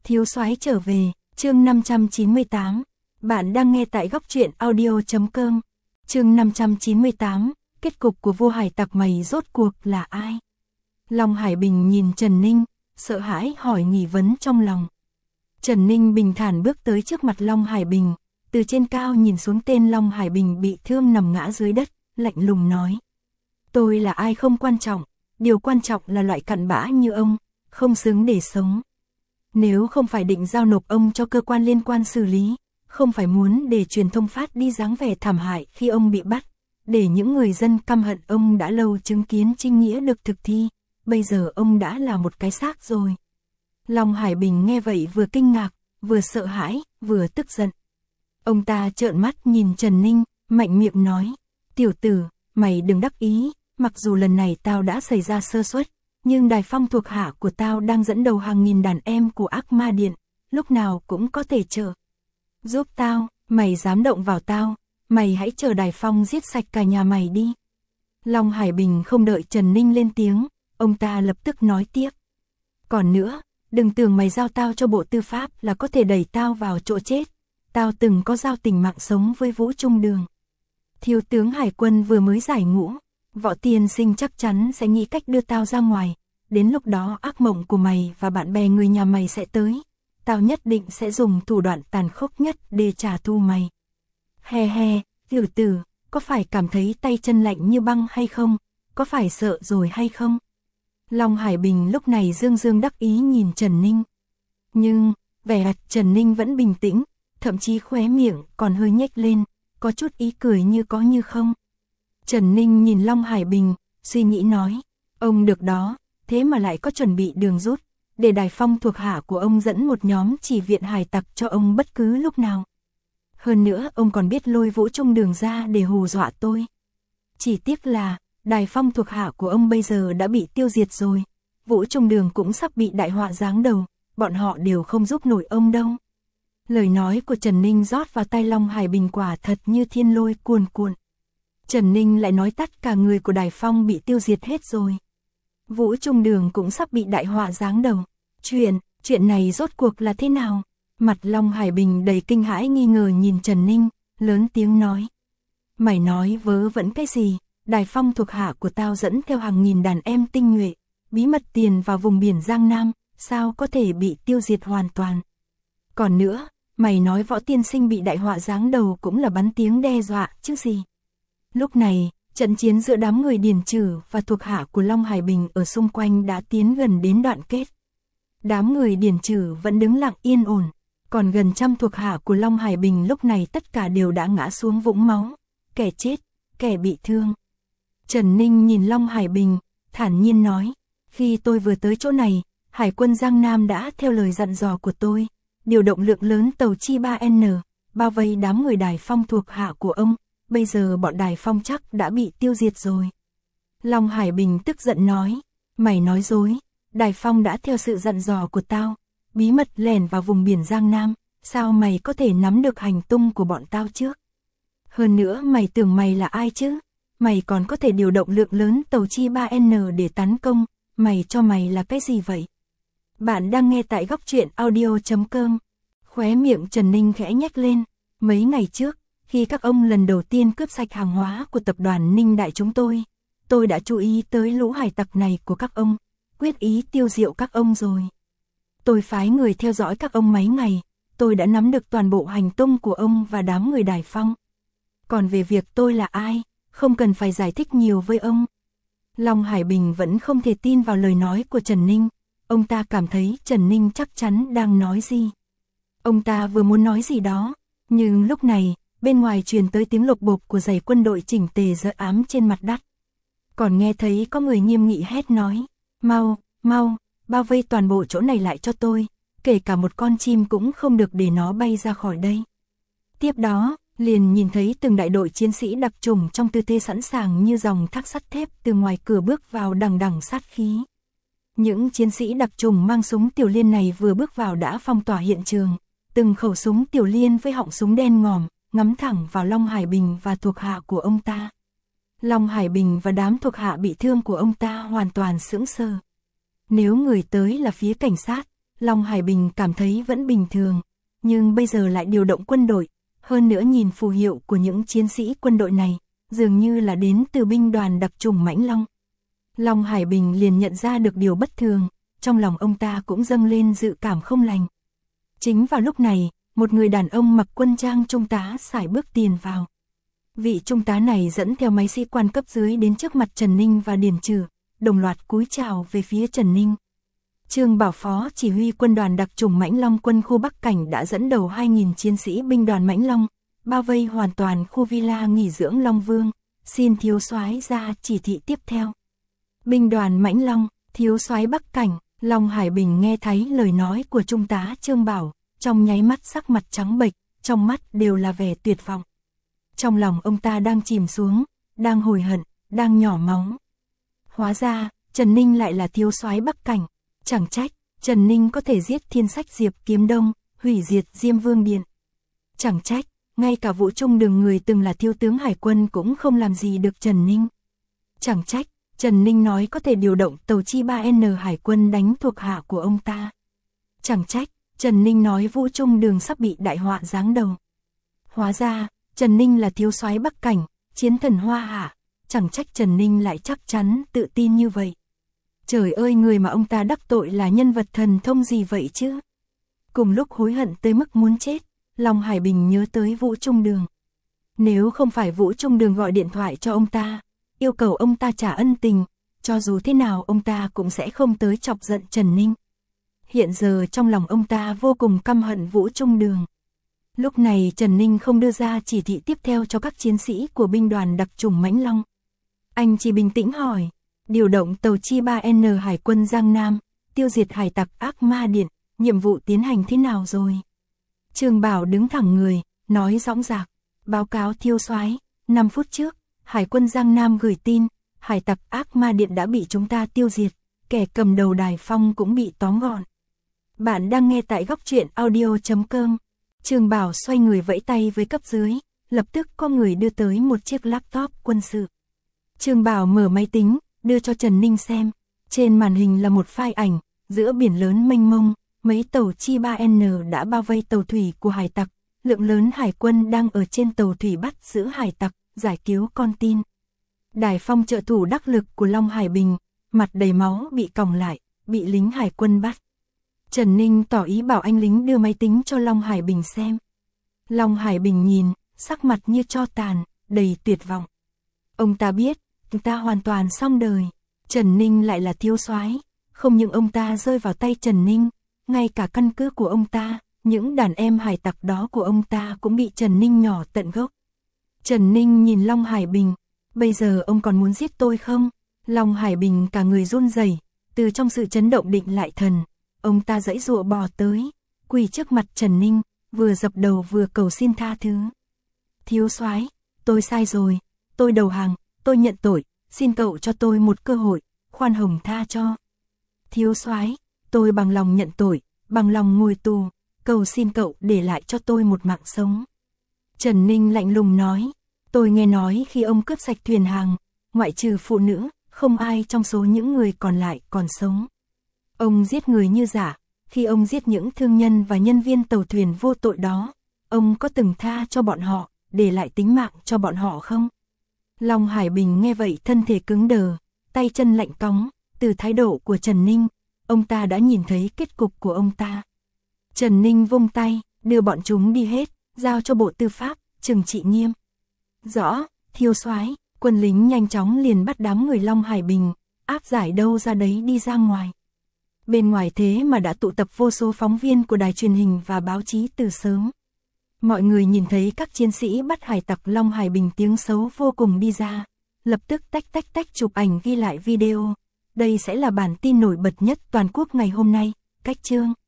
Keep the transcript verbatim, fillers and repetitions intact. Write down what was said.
Thiếu soái trở về, chương năm trăm chín mươi tám. Bạn đang nghe tại góc truyện audio chấm com. Chương năm trăm chín mươi tám, kết cục của vua hải tặc mày rốt cuộc là ai? Long Hải Bình nhìn Trần Ninh, sợ hãi hỏi nghi vấn trong lòng. Trần Ninh bình thản bước tới trước mặt Long Hải Bình, từ trên cao nhìn xuống tên Long Hải Bình bị thương nằm ngã dưới đất, lạnh lùng nói. Tôi là ai không quan trọng, điều quan trọng là loại cặn bã như ông, không xứng để sống. Nếu không phải định giao nộp ông cho cơ quan liên quan xử lý, không phải muốn để truyền thông phát đi dáng vẻ thảm hại khi ông bị bắt, để những người dân căm hận ông đã lâu chứng kiến trinh nghĩa được thực thi, bây giờ ông đã là một cái xác rồi. Long Hải Bình nghe vậy vừa kinh ngạc, vừa sợ hãi, vừa tức giận. Ông ta trợn mắt nhìn Trần Ninh, mạnh miệng nói, tiểu tử, mày đừng đắc ý, mặc dù lần này tao đã xảy ra sơ suất, nhưng Đài Phong thuộc hạ của tao đang dẫn đầu hàng nghìn đàn em của Ác Ma Điện, lúc nào cũng có thể chờ. Giúp tao, mày dám động vào tao, mày hãy chờ Đài Phong giết sạch cả nhà mày đi. Long Hải Bình không đợi Trần Ninh lên tiếng, ông ta lập tức nói tiếp. Còn nữa, đừng tưởng mày giao tao cho Bộ Tư pháp là có thể đẩy tao vào chỗ chết, tao từng có giao tình mạng sống với Vũ Trung Đường. Thiếu tướng Hải quân vừa mới giải ngũ, Võ tiên sinh chắc chắn sẽ nghĩ cách đưa tao ra ngoài, đến lúc đó ác mộng của mày và bạn bè người nhà mày sẽ tới, tao nhất định sẽ dùng thủ đoạn tàn khốc nhất để trả thù mày. He he, tiểu tử, có phải cảm thấy tay chân lạnh như băng hay không, có phải sợ rồi hay không? Long Hải Bình lúc này dương dương đắc ý nhìn Trần Ninh. Nhưng, vẻ mặt Trần Ninh vẫn bình tĩnh, thậm chí khóe miệng còn hơi nhếch lên, có chút ý cười như có như không. Trần Ninh nhìn Long Hải Bình, suy nghĩ nói, ông được đó, thế mà lại có chuẩn bị đường rút, để Đài Phong thuộc hạ của ông dẫn một nhóm chỉ viện hải tặc cho ông bất cứ lúc nào. Hơn nữa ông còn biết lôi Vũ Trung Đường ra để hù dọa tôi. Chỉ tiếc là, Đài Phong thuộc hạ của ông bây giờ đã bị tiêu diệt rồi, Vũ Trung Đường cũng sắp bị đại họa giáng đầu, bọn họ đều không giúp nổi ông đâu. Lời nói của Trần Ninh rót vào tai Long Hải Bình quả thật như thiên lôi cuồn cuộn. Trần Ninh lại nói tất cả người của Đài Phong bị tiêu diệt hết rồi. Vũ Trung Đường cũng sắp bị đại họa giáng đầu. Chuyện, chuyện này rốt cuộc là thế nào? Mặt Long Hải Bình đầy kinh hãi nghi ngờ nhìn Trần Ninh, lớn tiếng nói. Mày nói vớ vẩn cái gì? Đài Phong thuộc hạ của tao dẫn theo hàng nghìn đàn em tinh nhuệ, bí mật tiền vào vùng biển Giang Nam, sao có thể bị tiêu diệt hoàn toàn? Còn nữa, mày nói Võ tiên sinh bị đại họa giáng đầu cũng là bắn tiếng đe dọa chứ gì? Lúc này, trận chiến giữa đám người Điền Trử và thuộc hạ của Long Hải Bình ở xung quanh đã tiến gần đến đoạn kết. Đám người Điền Trử vẫn đứng lặng yên ổn, còn gần trăm thuộc hạ của Long Hải Bình lúc này tất cả đều đã ngã xuống vũng máu, kẻ chết, kẻ bị thương. Trần Ninh nhìn Long Hải Bình, thản nhiên nói, khi tôi vừa tới chỗ này, Hải quân Giang Nam đã theo lời dặn dò của tôi, điều động lượng lớn tàu chi ba N, bao vây đám người Đài Phong thuộc hạ của ông. Bây giờ bọn Đài Phong chắc đã bị tiêu diệt rồi. Long Hải Bình tức giận nói, mày nói dối, Đài Phong đã theo sự dặn dò của tao, bí mật lẻn vào vùng biển Giang Nam, sao mày có thể nắm được hành tung của bọn tao trước? Hơn nữa mày tưởng mày là ai chứ? Mày còn có thể điều động lượng lớn tàu chi ba N để tấn công, mày cho mày là cái gì vậy? Bạn đang nghe tại góc truyện audio chấm com. Khóe miệng Trần Ninh khẽ nhếch lên, mấy ngày trước, khi các ông lần đầu tiên cướp sạch hàng hóa của tập đoàn Ninh Đại chúng tôi, tôi đã chú ý tới lũ hải tặc này của các ông, quyết ý tiêu diệu các ông rồi. Tôi phái người theo dõi các ông mấy ngày, tôi đã nắm được toàn bộ hành tung của ông và đám người Đài Phong. Còn về việc tôi là ai, không cần phải giải thích nhiều với ông. Long Hải Bình vẫn không thể tin vào lời nói của Trần Ninh, ông ta cảm thấy Trần Ninh chắc chắn đang nói gì. Ông ta vừa muốn nói gì đó, nhưng lúc này, bên ngoài truyền tới tiếng lộc bộp của giày quân đội chỉnh tề rỡ ám trên mặt đất. Còn nghe thấy có người nghiêm nghị hét nói, mau, mau, bao vây toàn bộ chỗ này lại cho tôi, kể cả một con chim cũng không được để nó bay ra khỏi đây. Tiếp đó, liền nhìn thấy từng đại đội chiến sĩ đặc chủng trong tư thế sẵn sàng như dòng thác sắt thép từ ngoài cửa bước vào đằng đằng sát khí. Những chiến sĩ đặc chủng mang súng tiểu liên này vừa bước vào đã phong tỏa hiện trường, từng khẩu súng tiểu liên với họng súng đen ngòm, ngắm thẳng vào Long Hải Bình và thuộc hạ của ông ta. Long Hải Bình và đám thuộc hạ bị thương của ông ta hoàn toàn sững sờ. Nếu người tới là phía cảnh sát, Long Hải Bình cảm thấy vẫn bình thường, nhưng bây giờ lại điều động quân đội, hơn nữa nhìn phù hiệu của những chiến sĩ quân đội này, dường như là đến từ binh đoàn đặc chủng Mãnh Long. Long Hải Bình liền nhận ra được điều bất thường, trong lòng ông ta cũng dâng lên dự cảm không lành. Chính vào lúc này, một người đàn ông mặc quân trang trung tá sải bước tiền vào. Vị trung tá này dẫn theo mấy sĩ quan cấp dưới đến trước mặt Trần Ninh và Điền Trừ, đồng loạt cúi chào về phía Trần Ninh. Trương Bảo Phó chỉ huy quân đoàn đặc chủng Mãnh Long quân khu Bắc Cảnh đã dẫn đầu hai nghìn chiến sĩ binh đoàn Mãnh Long, bao vây hoàn toàn khu villa nghỉ dưỡng Long Vương, xin thiếu soái ra chỉ thị tiếp theo. Binh đoàn Mãnh Long, thiếu soái Bắc Cảnh. Long Hải Bình nghe thấy lời nói của trung tá Trương Bảo, trong nháy mắt sắc mặt trắng bệch, trong mắt đều là vẻ tuyệt vọng. Trong lòng ông ta đang chìm xuống, đang hối hận, đang nhỏ máu. Hóa ra, Trần Ninh lại là thiếu soái Bắc Cảnh, chẳng trách, Trần Ninh có thể giết Thiên Sách Diệp Kiếm Đông, hủy diệt Diêm Vương Điện. Chẳng trách, ngay cả Vũ Trung Đường người từng là thiếu tướng hải quân cũng không làm gì được Trần Ninh. Chẳng trách, Trần Ninh nói có thể điều động tàu chi ba N hải quân đánh thuộc hạ của ông ta. Chẳng trách, Trần Ninh nói Vũ Trung Đường sắp bị đại họa giáng đầu. Hóa ra, Trần Ninh là thiếu soái Bắc Cảnh, chiến thần Hoa Hạ, chẳng trách Trần Ninh lại chắc chắn tự tin như vậy. Trời ơi, người mà ông ta đắc tội là nhân vật thần thông gì vậy chứ? Cùng lúc hối hận tới mức muốn chết, Long Hải Bình nhớ tới Vũ Trung Đường. Nếu không phải Vũ Trung Đường gọi điện thoại cho ông ta, yêu cầu ông ta trả ân tình, cho dù thế nào ông ta cũng sẽ không tới chọc giận Trần Ninh. Hiện giờ trong lòng ông ta vô cùng căm hận Vũ Trung Đường. Lúc này Trần Ninh không đưa ra chỉ thị tiếp theo cho các chiến sĩ của binh đoàn đặc chủng Mãnh Long. Anh chỉ bình tĩnh hỏi, điều động tàu chi ba N hải quân Giang Nam, tiêu diệt hải tặc Ác Ma Điện, nhiệm vụ tiến hành thế nào rồi? Trương Bảo đứng thẳng người, nói dõng dạc, báo cáo thiếu soái, năm phút trước, Hải quân Giang Nam gửi tin, hải tặc Ác Ma Điện đã bị chúng ta tiêu diệt, kẻ cầm đầu Đài Phong cũng bị tóm gọn. Bạn đang nghe tại góc truyện audio chấm com. Trương Bảo xoay người vẫy tay với cấp dưới, lập tức có người đưa tới một chiếc laptop quân sự. Trương Bảo mở máy tính, đưa cho Trần Ninh xem. Trên màn hình là một file ảnh, giữa biển lớn mênh mông, mấy tàu chi ba N đã bao vây tàu thủy của hải tặc, lượng lớn hải quân đang ở trên tàu thủy bắt giữ hải tặc, giải cứu con tin. Đài Phong trợ thủ đắc lực của Long Hải Bình, mặt đầy máu bị còng lại, bị lính hải quân bắt. Trần Ninh tỏ ý bảo anh lính đưa máy tính cho Long Hải Bình xem. Long Hải Bình nhìn, sắc mặt như tro tàn, đầy tuyệt vọng. Ông ta biết, ông ta hoàn toàn xong đời. Trần Ninh lại là thiếu soái, không những ông ta rơi vào tay Trần Ninh, ngay cả căn cứ của ông ta, những đàn em hải tặc đó của ông ta cũng bị Trần Ninh nhỏ tận gốc. Trần Ninh nhìn Long Hải Bình, bây giờ ông còn muốn giết tôi không? Long Hải Bình cả người run rẩy, từ trong sự chấn động định lại thần, ông ta giãy giụa bò tới, quỳ trước mặt Trần Ninh, vừa dập đầu vừa cầu xin tha thứ. Thiếu soái, tôi sai rồi, tôi đầu hàng, tôi nhận tội, xin cậu cho tôi một cơ hội, khoan hồng tha cho. Thiếu soái, tôi bằng lòng nhận tội, bằng lòng ngồi tù, cầu xin cậu để lại cho tôi một mạng sống. Trần Ninh lạnh lùng nói, tôi nghe nói khi ông cướp sạch thuyền hàng, ngoại trừ phụ nữ, không ai trong số những người còn lại còn sống. Ông giết người như giả, khi ông giết những thương nhân và nhân viên tàu thuyền vô tội đó, ông có từng tha cho bọn họ, để lại tính mạng cho bọn họ không? Long Hải Bình nghe vậy thân thể cứng đờ, tay chân lạnh cóng, từ thái độ của Trần Ninh, ông ta đã nhìn thấy kết cục của ông ta. Trần Ninh vung tay, đưa bọn chúng đi hết, giao cho Bộ Tư pháp, trừng trị nghiêm. Rõ, thiếu soái, quân lính nhanh chóng liền bắt đám người Long Hải Bình, áp giải đâu ra đấy đi ra ngoài. Bên ngoài thế mà đã tụ tập vô số phóng viên của đài truyền hình và báo chí từ sớm. Mọi người nhìn thấy các chiến sĩ bắt hải tặc Long Hải Bình tiếng xấu vô cùng đi ra, lập tức tách tách tách chụp ảnh ghi lại video. Đây sẽ là bản tin nổi bật nhất toàn quốc ngày hôm nay, cách chương.